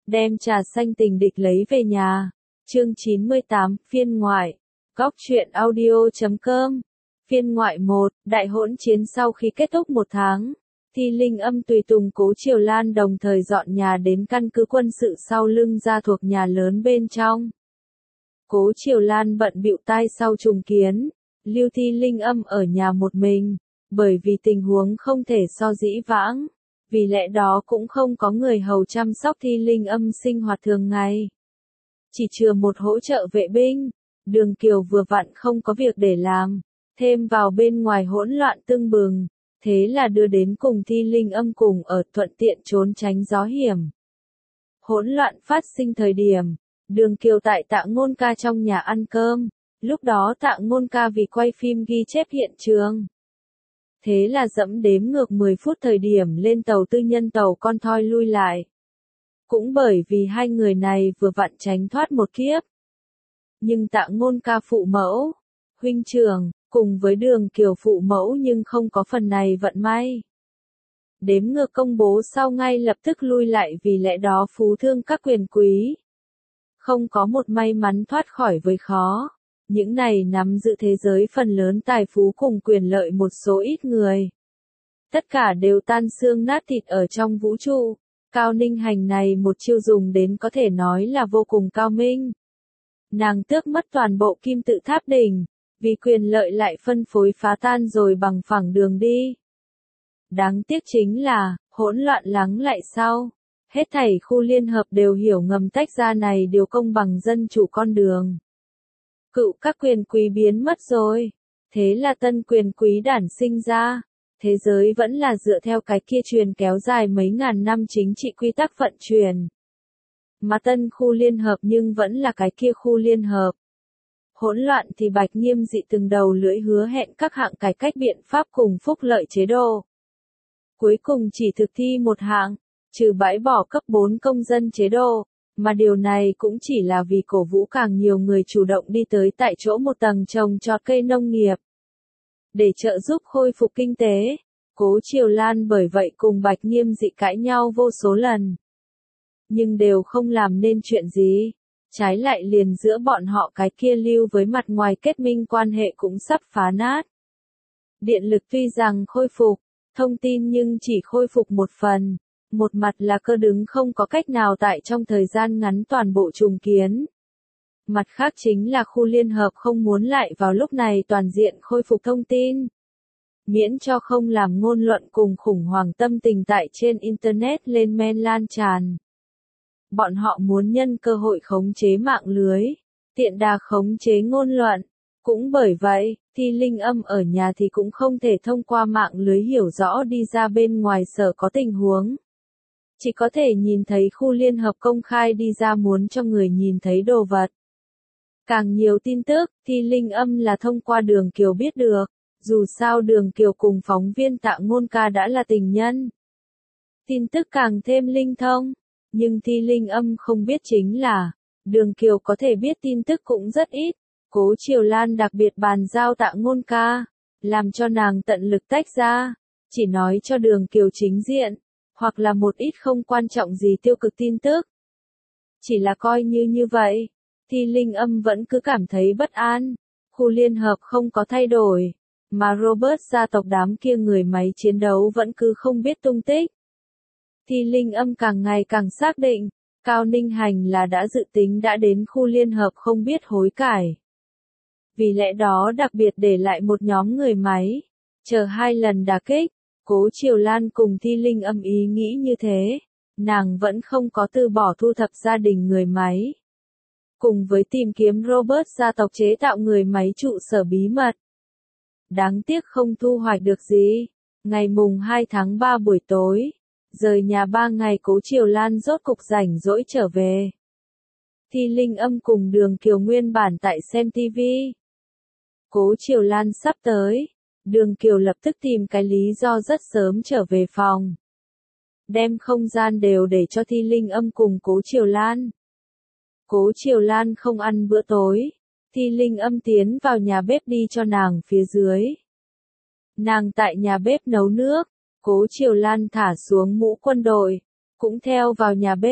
đem trà xanh tình địch lấy về nhà. Chương 98, phiên ngoại. Góc truyện audio.com. Phiên ngoại 1, đại hỗn chiến sau khi kết thúc 1 tháng. Thi Linh Âm tùy tùng Cố Triều Lan đồng thời dọn nhà đến căn cứ quân sự sau lưng ra thuộc nhà lớn bên trong. Cố Triều Lan bận bịu tay sau trùng kiến, lưu Thi Linh Âm ở nhà một mình, bởi vì tình huống không thể so dĩ vãng, vì lẽ đó cũng không có người hầu chăm sóc Thi Linh Âm sinh hoạt thường ngày. Chỉ trừ một hỗ trợ vệ binh, Đường Kiều vừa vặn không có việc để làm, thêm vào bên ngoài hỗn loạn tưng bừng, thế là đưa đến cùng Thi Linh Âm cùng ở thuận tiện trốn tránh gió hiểm. Hỗn loạn phát sinh thời điểm, Đường Kiều tại Tạ Ngôn Ca trong nhà ăn cơm, lúc đó Tạ Ngôn Ca vì quay phim ghi chép hiện trường. Thế là dẫm đếm ngược 10 phút thời điểm lên tàu tư nhân tàu con thoi lui lại. Cũng bởi vì hai người này vừa vặn tránh thoát một kiếp. Nhưng Tạ Ngôn Ca phụ mẫu, huynh trưởng, cùng với Đường Kiều phụ mẫu nhưng không có phần này vận may. Đếm ngược công bố sau ngay lập tức lui lại vì lẽ đó phú thương các quyền quý. Không có một may mắn thoát khỏi với khó. Những này nắm giữ thế giới phần lớn tài phú cùng quyền lợi một số ít người. Tất cả đều tan xương nát thịt ở trong vũ trụ. Cao Ninh Hành này một chiêu dùng đến có thể nói là vô cùng cao minh. Nàng tước mất toàn bộ kim tự tháp đỉnh, vì quyền lợi lại phân phối phá tan rồi bằng phẳng đường đi. Đáng tiếc chính là, hỗn loạn lắng lại sau. Hết thảy khu liên hợp đều hiểu ngầm tách ra này điều công bằng dân chủ con đường. Cựu các quyền quý biến mất rồi. Thế là tân quyền quý đản sinh ra. Thế giới vẫn là dựa theo cái kia truyền kéo dài mấy ngàn năm chính trị quy tắc vận chuyển. Mà tân khu liên hợp nhưng vẫn là cái kia khu liên hợp. Hỗn loạn thì Bạch Nghiêm Dị từng đầu lưỡi hứa hẹn các hạng cải cách biện pháp cùng phúc lợi chế độ. Cuối cùng chỉ thực thi một hạng, trừ bãi bỏ cấp 4 công dân chế độ, mà điều này cũng chỉ là vì cổ vũ càng nhiều người chủ động đi tới tại chỗ một tầng trồng trọt cây nông nghiệp. Để trợ giúp khôi phục kinh tế, Cố Triều Lan bởi vậy cùng Bạch Nghiêm Dị cãi nhau vô số lần. Nhưng đều không làm nên chuyện gì, trái lại liền giữa bọn họ cái kia lưu với mặt ngoài kết minh quan hệ cũng sắp phá nát. Điện lực tuy rằng khôi phục, thông tin nhưng chỉ khôi phục một phần, một mặt là cơ đứng không có cách nào tại trong thời gian ngắn toàn bộ trùng kiến. Mặt khác chính là khu liên hợp không muốn lại vào lúc này toàn diện khôi phục thông tin. Miễn cho không làm ngôn luận cùng khủng hoảng tâm tình tại trên Internet lên men lan tràn. Bọn họ muốn nhân cơ hội khống chế mạng lưới, tiện đà khống chế ngôn luận. Cũng bởi vậy, Thi Linh Âm ở nhà thì cũng không thể thông qua mạng lưới hiểu rõ đi ra bên ngoài sở có tình huống. Chỉ có thể nhìn thấy khu liên hợp công khai đi ra muốn cho người nhìn thấy đồ vật. Càng nhiều tin tức, Thi Linh Âm là thông qua Đường Kiều biết được, dù sao Đường Kiều cùng phóng viên Tạ Ngôn Ca đã là tình nhân. Tin tức càng thêm linh thông, nhưng Thi Linh Âm không biết chính là, Đường Kiều có thể biết tin tức cũng rất ít. Cố Triều Lan đặc biệt bàn giao Tạ Ngôn Ca, làm cho nàng tận lực tách ra, chỉ nói cho Đường Kiều chính diện, hoặc là một ít không quan trọng gì tiêu cực tin tức. Chỉ là coi như vậy, Thi Linh Âm vẫn cứ cảm thấy bất an, khu liên hợp không có thay đổi, mà Robert gia tộc đám kia người máy chiến đấu vẫn cứ không biết tung tích. Thi Linh Âm càng ngày càng xác định, Cao Ninh Hành là đã dự tính đã đến khu liên hợp không biết hối cải. Vì lẽ đó đặc biệt để lại một nhóm người máy, chờ 2 lần đả kích. Cố Triều Lan cùng Thi Linh Âm ý nghĩ như thế, nàng vẫn không có từ bỏ thu thập gia đình người máy. Cùng với tìm kiếm Robert gia tộc chế tạo người máy trụ sở bí mật. Đáng tiếc không thu hoạch được gì. Ngày mùng 2 tháng 3 buổi tối, rời nhà 3 ngày Cố Triều Lan rốt cục rảnh rỗi trở về. Thi Linh Âm cùng Đường Kiều nguyên bản tại xem TV. Cố Triều Lan sắp tới. Đường Kiều lập tức tìm cái lý do rất sớm trở về phòng. Đem không gian đều để cho Thi Linh Âm cùng Cố Triều Lan. Cố Triều Lan không ăn bữa tối. Thi Linh Âm tiến vào nhà bếp đi cho nàng phía dưới. Nàng tại nhà bếp nấu nước. Cố Triều Lan thả xuống mũ quân đội. Cũng theo vào nhà bếp.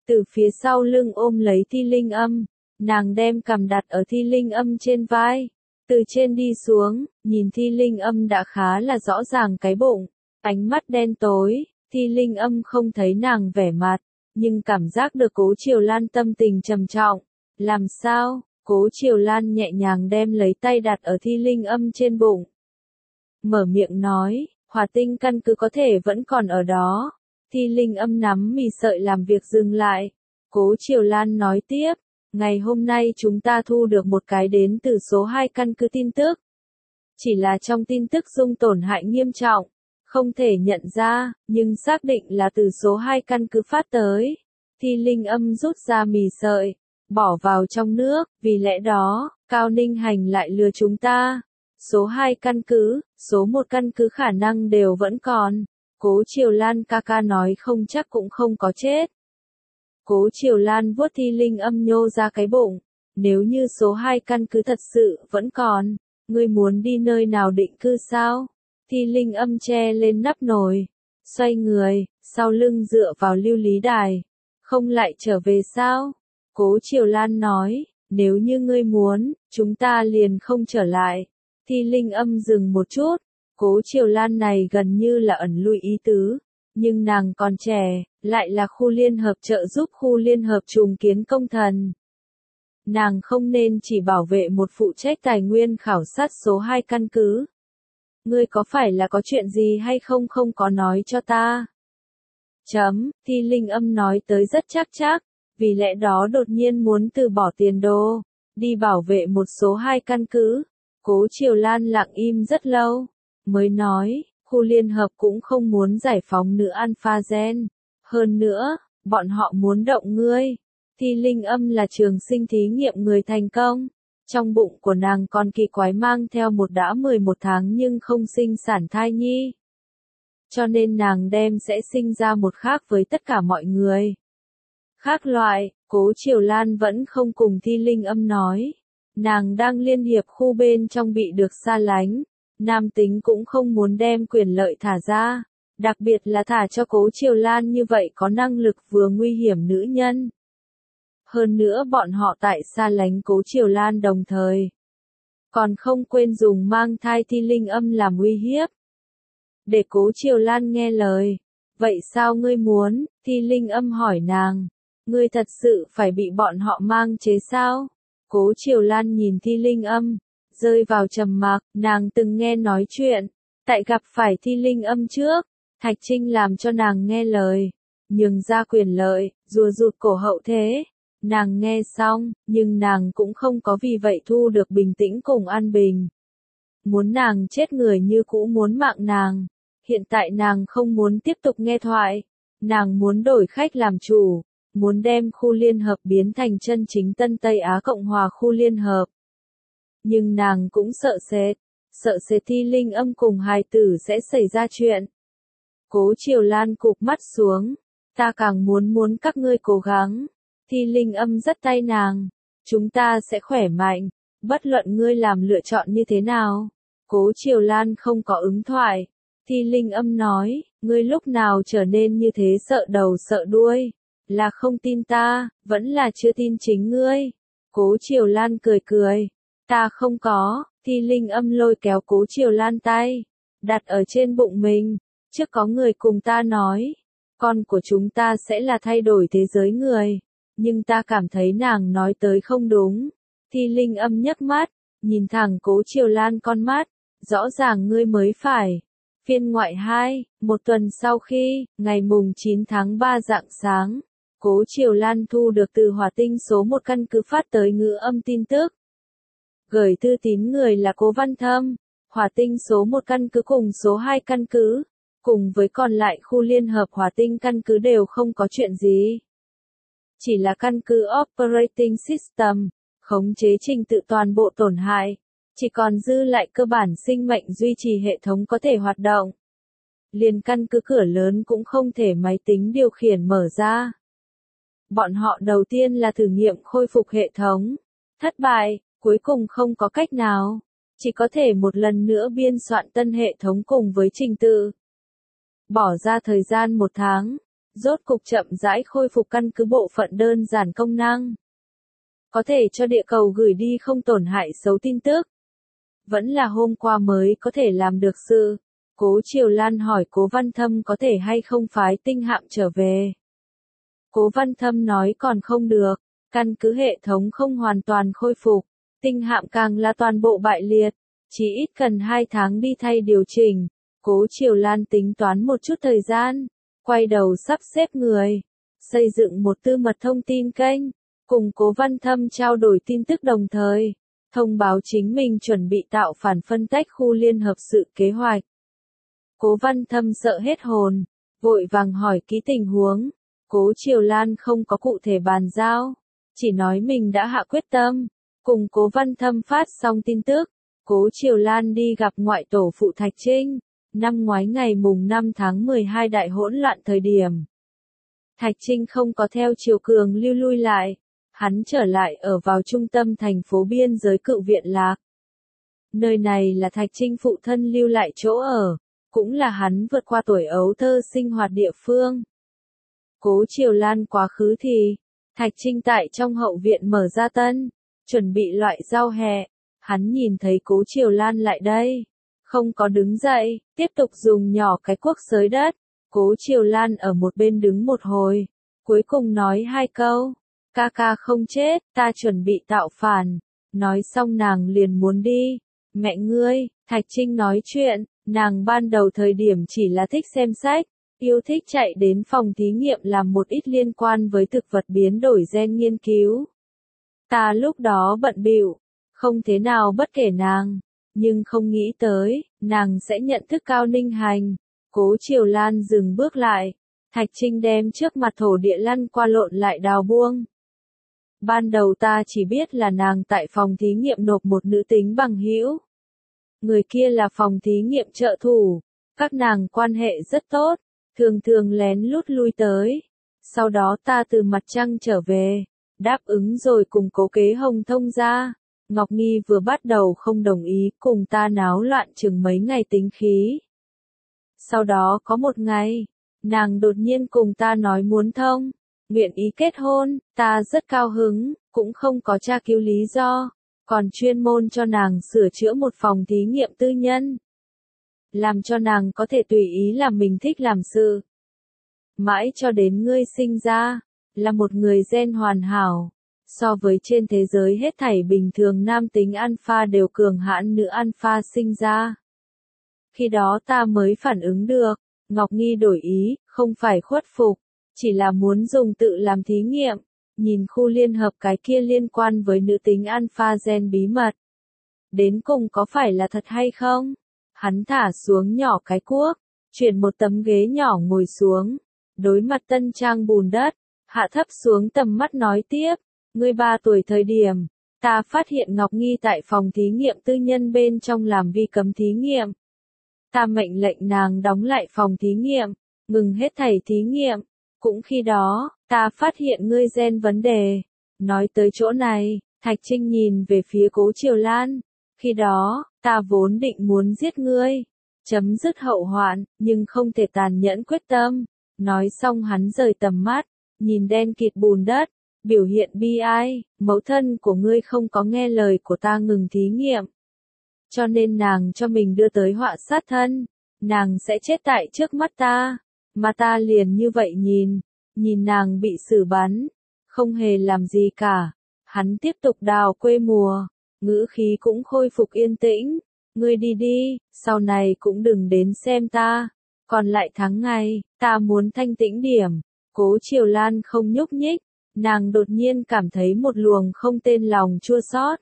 từ phía sau lưng ôm lấy Thi Linh Âm, nàng đem cằm đặt ở Thi Linh Âm trên vai, từ trên đi xuống, nhìn Thi Linh Âm đã khá là rõ ràng cái bụng, ánh mắt đen tối, Thi Linh Âm không thấy nàng vẻ mặt, nhưng cảm giác được Cố Triều Lan tâm tình trầm trọng. Làm sao? Cố Triều Lan nhẹ nhàng đem lấy tay đặt ở Thi Linh Âm trên bụng. Mở miệng nói, hỏa tinh căn cứ có thể vẫn còn ở đó. Thi Linh Âm nắm mì sợi làm việc dừng lại. Cố Triều Lan nói tiếp, ngày hôm nay chúng ta thu được một cái đến từ số 2 căn cứ tin tức. Chỉ là trong tin tức dung tổn hại nghiêm trọng, không thể nhận ra, nhưng xác định là từ số 2 căn cứ phát tới. Thi Linh Âm rút ra mì sợi, bỏ vào trong nước, vì lẽ đó, Cao Ninh Hành lại lừa chúng ta. Số 2 căn cứ, số 1 căn cứ khả năng đều vẫn còn. Cố Triều Lan ca ca nói không chắc cũng không có chết. Cố Triều Lan vuốt Thi Linh Âm nhô ra cái bụng. Nếu như số 2 căn cứ thật sự vẫn còn, ngươi muốn đi nơi nào định cư sao? Thi Linh Âm che lên nắp nồi, xoay người, sau lưng dựa vào lưu lý đài. Không lại trở về sao? Cố Triều Lan nói, nếu như ngươi muốn, chúng ta liền không trở lại. Thi Linh Âm dừng một chút, Cố Triều Lan này gần như là ẩn lui ý tứ, nhưng nàng còn trẻ, lại là khu liên hợp trợ giúp khu liên hợp trùng kiến công thần. Nàng không nên chỉ bảo vệ một phụ trách tài nguyên khảo sát số 2 căn cứ. Ngươi có phải là có chuyện gì hay không có nói cho ta? Thi Linh Âm nói tới rất chắc, vì lẽ đó đột nhiên muốn từ bỏ tiền đô, đi bảo vệ một số 2 căn cứ. Cố Triều Lan lặng im rất lâu, mới nói, khu liên hợp cũng không muốn giải phóng nữa alpha gen. Hơn nữa, bọn họ muốn động ngươi. Thi Linh Âm là trường sinh thí nghiệm người thành công. Trong bụng của nàng còn kỳ quái mang theo một đã 11 tháng nhưng không sinh sản thai nhi. Cho nên nàng đem sẽ sinh ra một khác với tất cả mọi người. Khác loại, Cố Triều Lan vẫn không cùng Thi Linh Âm nói. Nàng đang liên hiệp khu bên trong bị được xa lánh. Nam tính cũng không muốn đem quyền lợi thả ra. Đặc biệt là thả cho Cố Triều Lan như vậy có năng lực vừa nguy hiểm nữ nhân. Hơn nữa bọn họ tại xa lánh Cố Triều Lan đồng thời. Còn không quên dùng mang thai Thi Linh Âm làm uy hiếp. Để Cố Triều Lan nghe lời. Vậy sao ngươi muốn? Thi Linh Âm hỏi nàng. Ngươi thật sự phải bị bọn họ mang chế sao? Cố Triều Lan nhìn Thi Linh Âm, rơi vào trầm mặc, nàng từng nghe nói chuyện. Tại gặp phải Thi Linh Âm trước, Thạch Trinh làm cho nàng nghe lời, nhường ra quyền lợi, rùa rụt cổ hậu thế. Nàng nghe xong, nhưng nàng cũng không có vì vậy thu được bình tĩnh cùng an bình. Muốn nàng chết người như cũ muốn mạng nàng. Hiện tại nàng không muốn tiếp tục nghe thoại. Nàng muốn đổi khách làm chủ. Muốn đem khu liên hợp biến thành chân chính Tân Tây Á Cộng hòa khu liên hợp. Nhưng nàng cũng sợ sệt Thi Linh Âm cùng hài tử sẽ xảy ra chuyện. Cố Triều Lan cụp mắt xuống. Ta càng muốn các ngươi cố gắng. Thi Linh Âm dắt tay nàng. Chúng ta sẽ khỏe mạnh. Bất luận ngươi làm lựa chọn như thế nào. Cố Triều Lan không có ứng thoại. Thi Linh Âm nói, ngươi lúc nào trở nên như thế sợ đầu sợ đuôi. Là không tin ta, vẫn là chưa tin chính ngươi. Cố Triều Lan cười. Ta không có. Thi Linh Âm lôi kéo Cố Triều Lan tay, đặt ở trên bụng mình. Trước có người cùng ta nói, con của chúng ta sẽ là thay đổi thế giới người. Nhưng ta cảm thấy nàng nói tới không đúng. Thi Linh Âm nhấc mắt, nhìn thẳng Cố Triều Lan con mắt. Rõ ràng ngươi mới phải. Phiên ngoại 2, một tuần sau khi, ngày mùng 9 tháng 3 rạng sáng. Cố Triều Lan thu được từ Hỏa Tinh số 1 căn cứ phát tới ngữ âm tin tức. Gửi thư tín người là Cố Văn Thâm. Hỏa Tinh số 1 căn cứ cùng số 2 căn cứ, cùng với còn lại khu liên hợp Hỏa Tinh căn cứ đều không có chuyện gì. Chỉ là căn cứ Operating System, khống chế trình tự toàn bộ tổn hại. Chỉ còn dư lại cơ bản sinh mệnh duy trì hệ thống có thể hoạt động. Liền căn cứ cửa lớn cũng không thể máy tính điều khiển mở ra. Bọn họ đầu tiên là thử nghiệm khôi phục hệ thống. Thất bại, cuối cùng không có cách nào. Chỉ có thể một lần nữa biên soạn tân hệ thống cùng với trình tự. Bỏ ra thời gian 1 tháng. rốt cục chậm rãi khôi phục căn cứ bộ phận đơn giản công năng. Có thể cho địa cầu gửi đi không tổn hại xấu tin tức. Vẫn là hôm qua mới có thể làm được sự. Cố Triều Lan hỏi Cố Văn Thâm có thể hay không phái tinh hạm trở về. Cố Văn Thâm nói còn không được, căn cứ hệ thống không hoàn toàn khôi phục, tinh hạm càng là toàn bộ bại liệt, chỉ ít cần 2 tháng đi thay điều chỉnh. Cố Triều Lan tính toán một chút thời gian, quay đầu sắp xếp người, xây dựng một tư mật thông tin kênh, cùng Cố Văn Thâm trao đổi tin tức đồng thời, thông báo chính mình chuẩn bị tạo phản phân tách khu liên hợp sự kế hoạch. Cố Văn Thâm sợ hết hồn, vội vàng hỏi kỹ tình huống. Cố Triều Lan không có cụ thể bàn giao, chỉ nói mình đã hạ quyết tâm, cùng Cố Văn Thâm phát xong tin tức. Cố Triều Lan đi gặp ngoại tổ phụ Thạch Trinh, năm ngoái ngày mùng 5 tháng 12 đại hỗn loạn thời điểm. Thạch Trinh không có theo Triều Cường lưu lui lại, hắn trở lại ở vào trung tâm thành phố biên giới Cự Viện Lạc. Nơi này là Thạch Trinh phụ thân lưu lại chỗ ở, cũng là hắn vượt qua tuổi ấu thơ sinh hoạt địa phương. Cố Triều Lan quá khứ thì, Thạch Trinh tại trong hậu viện mở ra tân, chuẩn bị loại rau hè, hắn nhìn thấy Cố Triều Lan lại đây, không có đứng dậy, tiếp tục dùng nhỏ cái cuốc xới đất. Cố Triều Lan ở một bên đứng một hồi, cuối cùng nói 2 câu, ca ca không chết, ta chuẩn bị tạo phản, nói xong nàng liền muốn đi. Mẹ ngươi, Thạch Trinh nói chuyện, nàng ban đầu thời điểm chỉ là thích xem sách, yêu thích chạy đến phòng thí nghiệm làm một ít liên quan với thực vật biến đổi gen nghiên cứu. Ta lúc đó bận bịu, không thế nào bất kể nàng, nhưng không nghĩ tới, nàng sẽ nhận thức Cao Ninh Hành. Cố Triều Lan dừng bước lại, Thạch Trinh đem trước mặt thổ địa lăn qua lộn lại đào buông. Ban đầu ta chỉ biết là nàng tại phòng thí nghiệm nộp một nữ tính bằng hữu. Người kia là phòng thí nghiệm trợ thủ, các nàng quan hệ rất tốt, thường thường lén lút lui tới. Sau đó ta từ mặt trăng trở về, đáp ứng rồi cùng Cố Kế Hồng thông ra. Ngọc Nghi vừa bắt đầu không đồng ý, cùng ta náo loạn chừng mấy ngày tính khí. Sau đó có một ngày, nàng đột nhiên cùng ta nói muốn thông, nguyện ý kết hôn, ta rất cao hứng, cũng không có tra cứu lý do, còn chuyên môn cho nàng sửa chữa một phòng thí nghiệm tư nhân. Làm cho nàng có thể tùy ý làm mình thích làm sự. Mãi cho đến ngươi sinh ra, là một người gen hoàn hảo, so với trên thế giới hết thảy bình thường nam tính alpha đều cường hãn nữ alpha sinh ra. Khi đó ta mới phản ứng được, Ngọc Nghi đổi ý, không phải khuất phục, chỉ là muốn dùng tự làm thí nghiệm, nhìn khu liên hợp cái kia liên quan với nữ tính alpha gen bí mật. Đến cùng có phải là thật hay không? Hắn thả xuống nhỏ cái cuốc, chuyển một tấm ghế nhỏ ngồi xuống, đối mặt tân trang bùn đất, hạ thấp xuống tầm mắt nói tiếp, ngươi 3 tuổi thời điểm, ta phát hiện Ngọc Nghi tại phòng thí nghiệm tư nhân bên trong làm vi cấm thí nghiệm. Ta mệnh lệnh nàng đóng lại phòng thí nghiệm, ngừng hết thảy thí nghiệm. Cũng khi đó, ta phát hiện ngươi gen vấn đề. Nói tới chỗ này, Thạch Trinh nhìn về phía Cố Triều Lan. Khi đó, ta vốn định muốn giết ngươi, chấm dứt hậu hoạn, nhưng không thể tàn nhẫn quyết tâm. Nói xong hắn rời tầm mắt, nhìn đen kịt bùn đất, biểu hiện bi ai, mẫu thân của ngươi không có nghe lời của ta ngừng thí nghiệm. Cho nên nàng cho mình đưa tới họa sát thân, nàng sẽ chết tại trước mắt ta, mà ta liền như vậy nhìn nàng bị xử bắn, không hề làm gì cả. Hắn tiếp tục đào quê mùa, ngữ khí cũng khôi phục yên tĩnh, ngươi đi đi, sau này cũng đừng đến xem ta, còn lại tháng ngày, ta muốn thanh tĩnh điểm. Cố Triều Lan không nhúc nhích, nàng đột nhiên cảm thấy một luồng không tên lòng chua xót.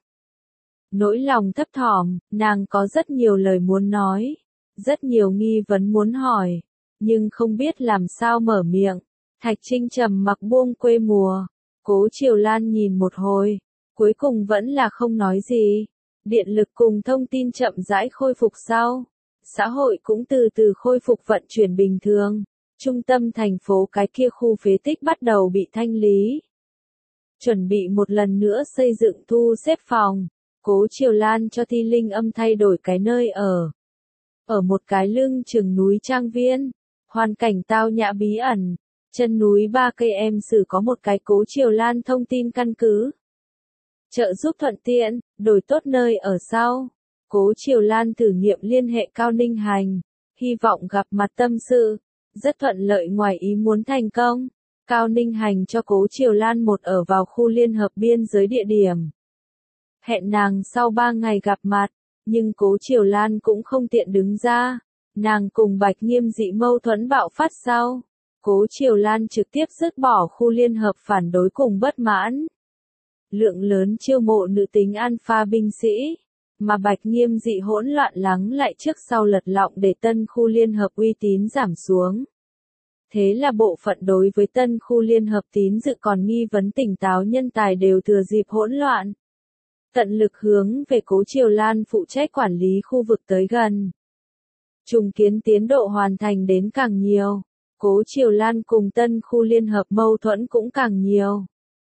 Nỗi lòng thấp thỏm, nàng có rất nhiều lời muốn nói, rất nhiều nghi vấn muốn hỏi, nhưng không biết làm sao mở miệng. Thạch Trinh trầm mặc buông quê mùa, Cố Triều Lan nhìn một hồi, cuối cùng vẫn là không nói gì. Điện lực cùng thông tin chậm rãi khôi phục sau, xã hội cũng từ từ khôi phục vận chuyển bình thường. Trung tâm thành phố cái kia khu phế tích bắt đầu bị thanh lý. Chuẩn bị một lần nữa xây dựng thu xếp phòng. Cố Triều Lan cho Thi Linh Âm thay đổi cái nơi ở. Ở một cái lưng chừng núi trang viên, hoàn cảnh tao nhã bí ẩn, Chân núi Ba Cây Em Sử có một cái Cố Triều Lan thông tin căn cứ. Trợ giúp thuận tiện, đổi tốt nơi ở sau. Cố Triều Lan thử nghiệm liên hệ Cao Ninh Hành, hy vọng gặp mặt tâm sự. Rất thuận lợi ngoài ý muốn thành công. Cao Ninh Hành cho Cố Triều Lan một ở vào khu liên hợp biên giới địa điểm. Hẹn nàng sau 3 ngày gặp mặt, nhưng Cố Triều Lan cũng không tiện đứng ra. Nàng cùng Bạch Nghiêm Dị mâu thuẫn bạo phát sau. Cố Triều Lan trực tiếp dứt bỏ khu liên hợp phản đối cùng bất mãn. Lượng lớn chiêu mộ nữ tính alpha binh sĩ, mà Bạch Nghiêm Dị hỗn loạn lắng lại trước sau lật lọng để tân khu liên hợp uy tín giảm xuống. Thế là bộ phận đối với tân khu liên hợp tín dự còn nghi vấn tỉnh táo nhân tài đều thừa dịp hỗn loạn. Tận lực hướng về Cố Triều Lan phụ trách quản lý khu vực tới gần. Trùng kiến tiến độ hoàn thành đến càng nhiều, Cố Triều Lan cùng tân khu liên hợp mâu thuẫn cũng càng nhiều.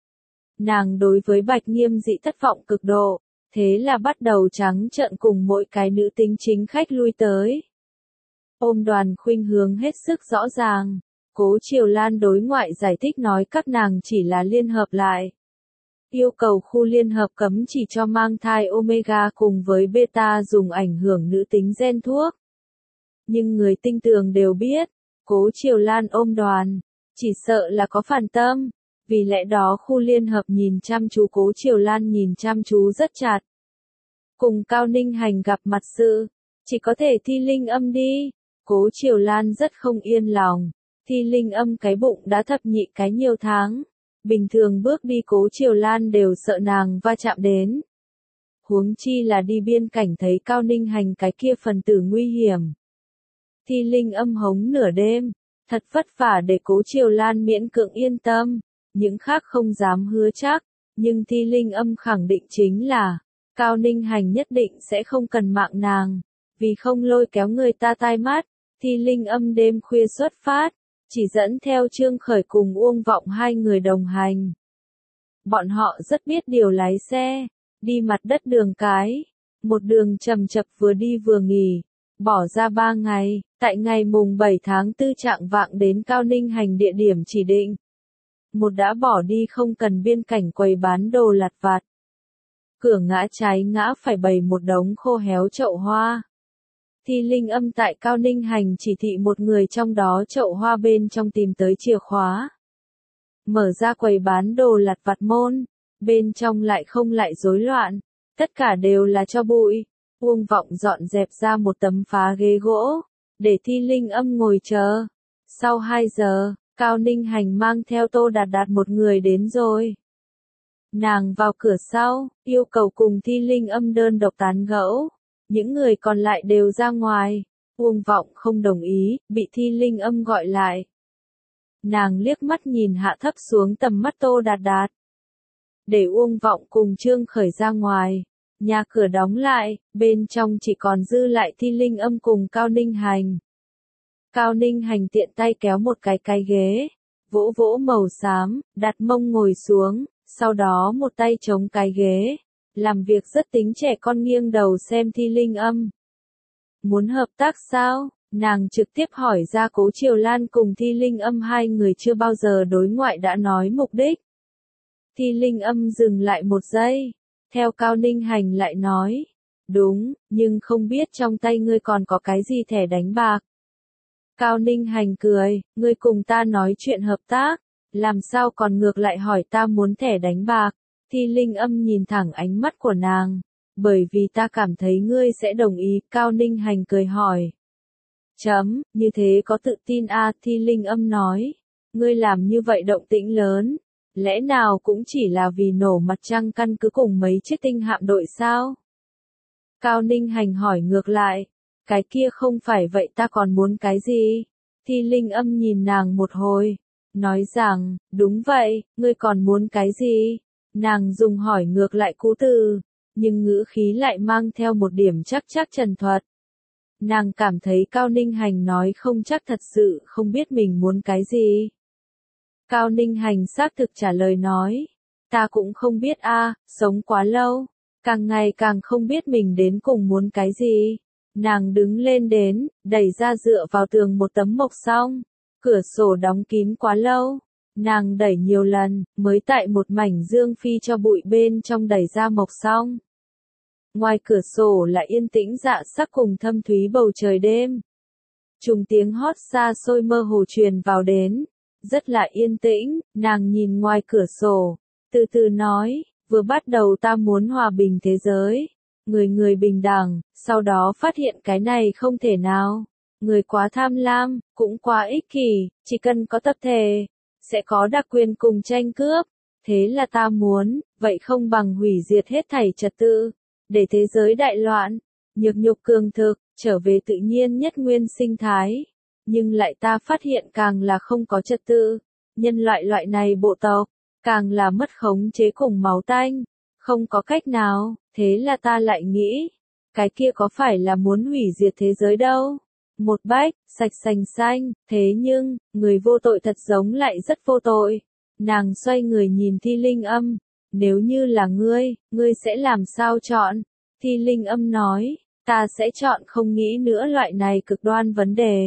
Nàng đối với Bạch Nghiêm Dị thất vọng cực độ, thế là bắt đầu trắng trợn cùng mỗi cái nữ tính chính khách lui tới. Ôm đoàn khuynh hướng hết sức rõ ràng, Cố Triều Lan đối ngoại giải thích nói các nàng chỉ là liên hợp lại. Yêu cầu khu liên hợp cấm chỉ cho mang thai omega cùng với beta dùng ảnh hưởng nữ tính gen thuốc. Nhưng người tinh tường đều biết, Cố Triều Lan ôm đoàn, chỉ sợ là có phản tâm, vì lẽ đó khu liên hợp nhìn chăm chú Cố Triều Lan nhìn chăm chú rất chặt. Cùng Cao Ninh Hành gặp mặt sự, chỉ có thể Thi Linh Âm đi, Cố Triều Lan rất không yên lòng, Thi Linh Âm cái bụng đã thập nhị cái nhiều tháng, bình thường bước đi Cố Triều Lan đều sợ nàng va chạm đến. Huống chi là đi biên cảnh thấy Cao Ninh Hành cái kia phần tử nguy hiểm. Thi Linh Âm hống nửa đêm, thật vất vả để Cố Triều Lan miễn cưỡng yên tâm, những khác không dám hứa chắc, nhưng Thi Linh Âm khẳng định chính là, Cao Ninh Hành nhất định sẽ không cần mạng nàng, vì không lôi kéo người ta tai mắt, Thi Linh Âm đêm khuya xuất phát, chỉ dẫn theo Trương Khởi cùng Uông Vọng hai người đồng hành. Bọn họ rất biết điều lái xe, đi mặt đất đường cái, một đường chậm chập vừa đi vừa nghỉ, bỏ ra 3 ngày, tại ngày mùng 7 tháng 4 chạng vạng đến Cao Ninh Hành địa điểm chỉ định. Một đã bỏ đi không cần biên cảnh quầy bán đồ lặt vặt. Cửa ngã trái ngã phải bày một đống khô héo chậu hoa. Thi Linh Âm tại Cao Ninh Hành chỉ thị một người trong đó chậu hoa bên trong tìm tới chìa khóa. Mở ra quầy bán đồ lặt vặt môn, bên trong lại không lại rối loạn, tất cả đều là cho bụi. Uông Vọng dọn dẹp ra một tấm phá ghế gỗ, để Thi Linh Âm ngồi chờ. Sau 2 giờ, Cao Ninh Hành mang theo Tô Đạt Đạt một người đến rồi. Nàng vào cửa sau, yêu cầu cùng Thi Linh Âm đơn độc tán gẫu. Những người còn lại đều ra ngoài. Uông Vọng không đồng ý, bị Thi Linh Âm gọi lại. Nàng liếc mắt nhìn hạ thấp xuống tầm mắt Tô Đạt Đạt. Để Uông Vọng cùng Trương Khởi ra ngoài. Nhà cửa đóng lại, bên trong chỉ còn dư lại Thi Linh Âm cùng Cao Ninh Hành. Cao Ninh Hành tiện tay kéo một cái ghế, vỗ vỗ màu xám, đặt mông ngồi xuống, sau đó một tay chống cái ghế, làm việc rất tính trẻ con nghiêng đầu xem Thi Linh Âm. Muốn hợp tác sao? Nàng trực tiếp hỏi ra. Cố Triều Lan cùng Thi Linh Âm hai người chưa bao giờ đối ngoại đã nói mục đích. Thi Linh Âm dừng lại một giây, theo Cao Ninh Hành lại nói, đúng, nhưng không biết trong tay ngươi còn có cái gì thẻ đánh bạc. Cao Ninh Hành cười, ngươi cùng ta nói chuyện hợp tác, làm sao còn ngược lại hỏi ta muốn thẻ đánh bạc. Thi Linh Âm nhìn thẳng ánh mắt của nàng, bởi vì ta cảm thấy ngươi sẽ đồng ý. Cao Ninh Hành cười hỏi. Như thế có tự tin à? Thi Linh Âm nói, ngươi làm như vậy động tĩnh lớn, lẽ nào cũng chỉ là vì nổ mặt trăng căn cứ cùng mấy chiếc tinh hạm đội sao? Cao Ninh Hành hỏi ngược lại, cái kia không phải vậy ta còn muốn cái gì? Thi Linh Âm nhìn nàng một hồi, nói rằng, đúng vậy, ngươi còn muốn cái gì? Nàng dùng hỏi ngược lại cú từ, nhưng ngữ khí lại mang theo một điểm chắc trần thuật. Nàng cảm thấy Cao Ninh Hành nói không chắc thật sự không biết mình muốn cái gì. Cao Ninh Hành xác thực trả lời nói, ta cũng không biết a, sống quá lâu, càng ngày càng không biết mình đến cùng muốn cái gì. Nàng đứng lên đến, đẩy ra dựa vào tường một tấm mộc song, Cửa sổ đóng kín quá lâu, nàng đẩy nhiều lần, mới tại một mảnh dương phi cho bụi bên trong đẩy ra mộc xong. Ngoài cửa sổ là yên tĩnh dạ sắc cùng thâm thúy bầu trời đêm. Trùng tiếng hót xa xôi mơ hồ truyền vào đến, rất là yên tĩnh, nàng nhìn ngoài cửa sổ, từ từ nói, vừa bắt đầu ta muốn hòa bình thế giới, người người bình đẳng, sau đó phát hiện cái này không thể nào. Người quá tham lam, cũng quá ích kỷ, chỉ cần có tập thể, sẽ có đặc quyền cùng tranh cướp. Thế là ta muốn, vậy không bằng hủy diệt hết thảy trật tự, để thế giới đại loạn, nhược nhục cường thực, trở về tự nhiên nhất nguyên sinh thái. Nhưng lại ta phát hiện càng là không có trật tự, nhân loại này bộ tộc, càng là mất khống chế cùng máu tanh, không có cách nào, thế là ta lại nghĩ, cái kia có phải là muốn hủy diệt thế giới đâu. Một bách, sạch sành xanh, thế nhưng, người vô tội thật giống lại rất vô tội. Nàng xoay người nhìn Thi Linh Âm, nếu như là ngươi sẽ làm sao chọn? Thi Linh Âm nói, ta sẽ chọn không nghĩ nữa loại này cực đoan vấn đề.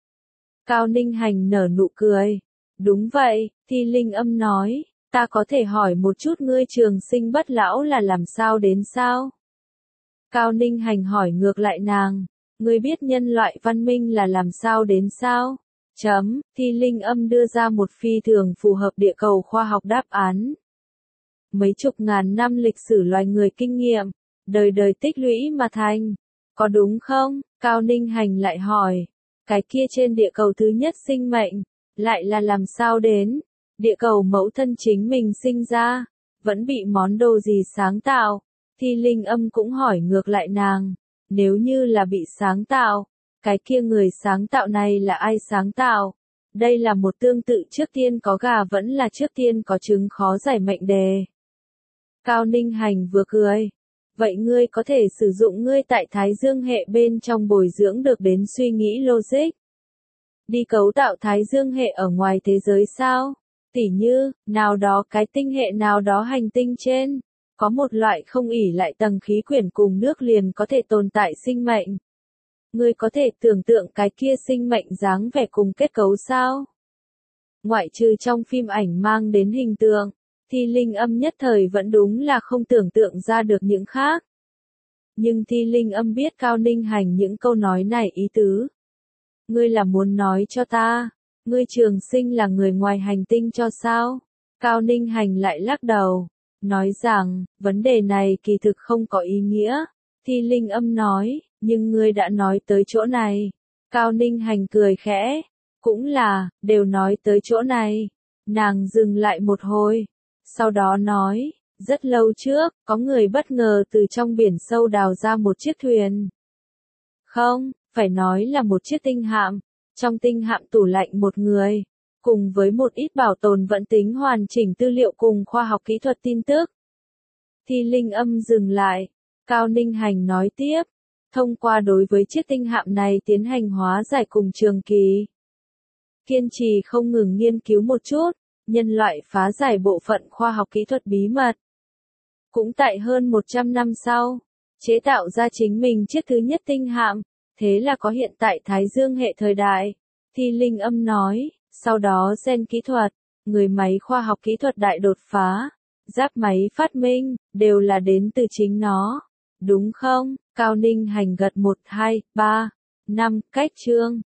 Cao Ninh Hành nở nụ cười, đúng vậy, Thi Linh Âm nói, ta có thể hỏi một chút ngươi trường sinh bất lão là làm sao đến sao? Cao Ninh Hành hỏi ngược lại nàng. Ngươi biết nhân loại văn minh là làm sao đến sao? Thi Linh Âm đưa ra một phi thường phù hợp địa cầu khoa học đáp án. Mấy chục ngàn năm lịch sử loài người kinh nghiệm, đời đời tích lũy mà thành. Có đúng không? Cao Ninh Hành lại hỏi. Cái kia trên địa cầu thứ nhất sinh mệnh, lại là làm sao đến? Địa cầu mẫu thân chính mình sinh ra, vẫn bị món đồ gì sáng tạo? Thi Linh Âm cũng hỏi ngược lại nàng. Nếu như là bị sáng tạo, cái kia người sáng tạo này là ai sáng tạo? Đây là một tương tự trước tiên có gà vẫn là trước tiên có trứng khó giải mệnh đề. Cao Ninh Hành vừa cười. Vậy ngươi có thể sử dụng ngươi tại Thái Dương hệ bên trong bồi dưỡng được đến suy nghĩ logic. Đi cấu tạo Thái Dương hệ ở ngoài thế giới sao? Tỉ như, nào đó cái tinh hệ nào đó hành tinh trên. Có một loại không ỷ lại tầng khí quyển cùng nước liền có thể tồn tại sinh mệnh. Ngươi có thể tưởng tượng cái kia sinh mệnh dáng vẻ cùng kết cấu sao? Ngoại trừ trong phim ảnh mang đến hình tượng, Thi Linh Âm nhất thời vẫn đúng là không tưởng tượng ra được những khác. Nhưng Thi Linh Âm biết Cao Ninh Hành những câu nói này ý tứ. Ngươi là muốn nói cho ta, ngươi trường sinh là người ngoài hành tinh cho sao? Cao Ninh Hành lại lắc đầu. Nói rằng, vấn đề này kỳ thực không có ý nghĩa. Thi Linh Âm nói, nhưng ngươi đã nói tới chỗ này. Cao Ninh Hành cười khẽ. Cũng là, đều nói tới chỗ này. Nàng dừng lại một hồi. Sau đó nói, rất lâu trước, có người bất ngờ từ trong biển sâu đào ra một chiếc thuyền. Không, phải nói là một chiếc tinh hạm. Trong tinh hạm tủ lạnh một người. Cùng với một ít bảo tồn vận tính hoàn chỉnh tư liệu cùng khoa học kỹ thuật tin tức. Thi Linh Âm dừng lại. Cao Ninh Hành nói tiếp. Thông qua đối với chiếc tinh hạm này tiến hành hóa giải cùng trường kỳ. Kiên trì không ngừng nghiên cứu một chút, nhân loại phá giải bộ phận khoa học kỹ thuật bí mật. Cũng tại hơn 100 năm sau, chế tạo ra chính mình chiếc thứ nhất tinh hạm, thế là có hiện tại Thái Dương hệ thời đại. Thi Linh Âm nói. Sau đó gen kỹ thuật, người máy khoa học kỹ thuật đại đột phá, giáp máy phát minh, đều là đến từ chính nó. Đúng không? Cao Ninh Hành gật 1, 2, 3, 5 cách chương.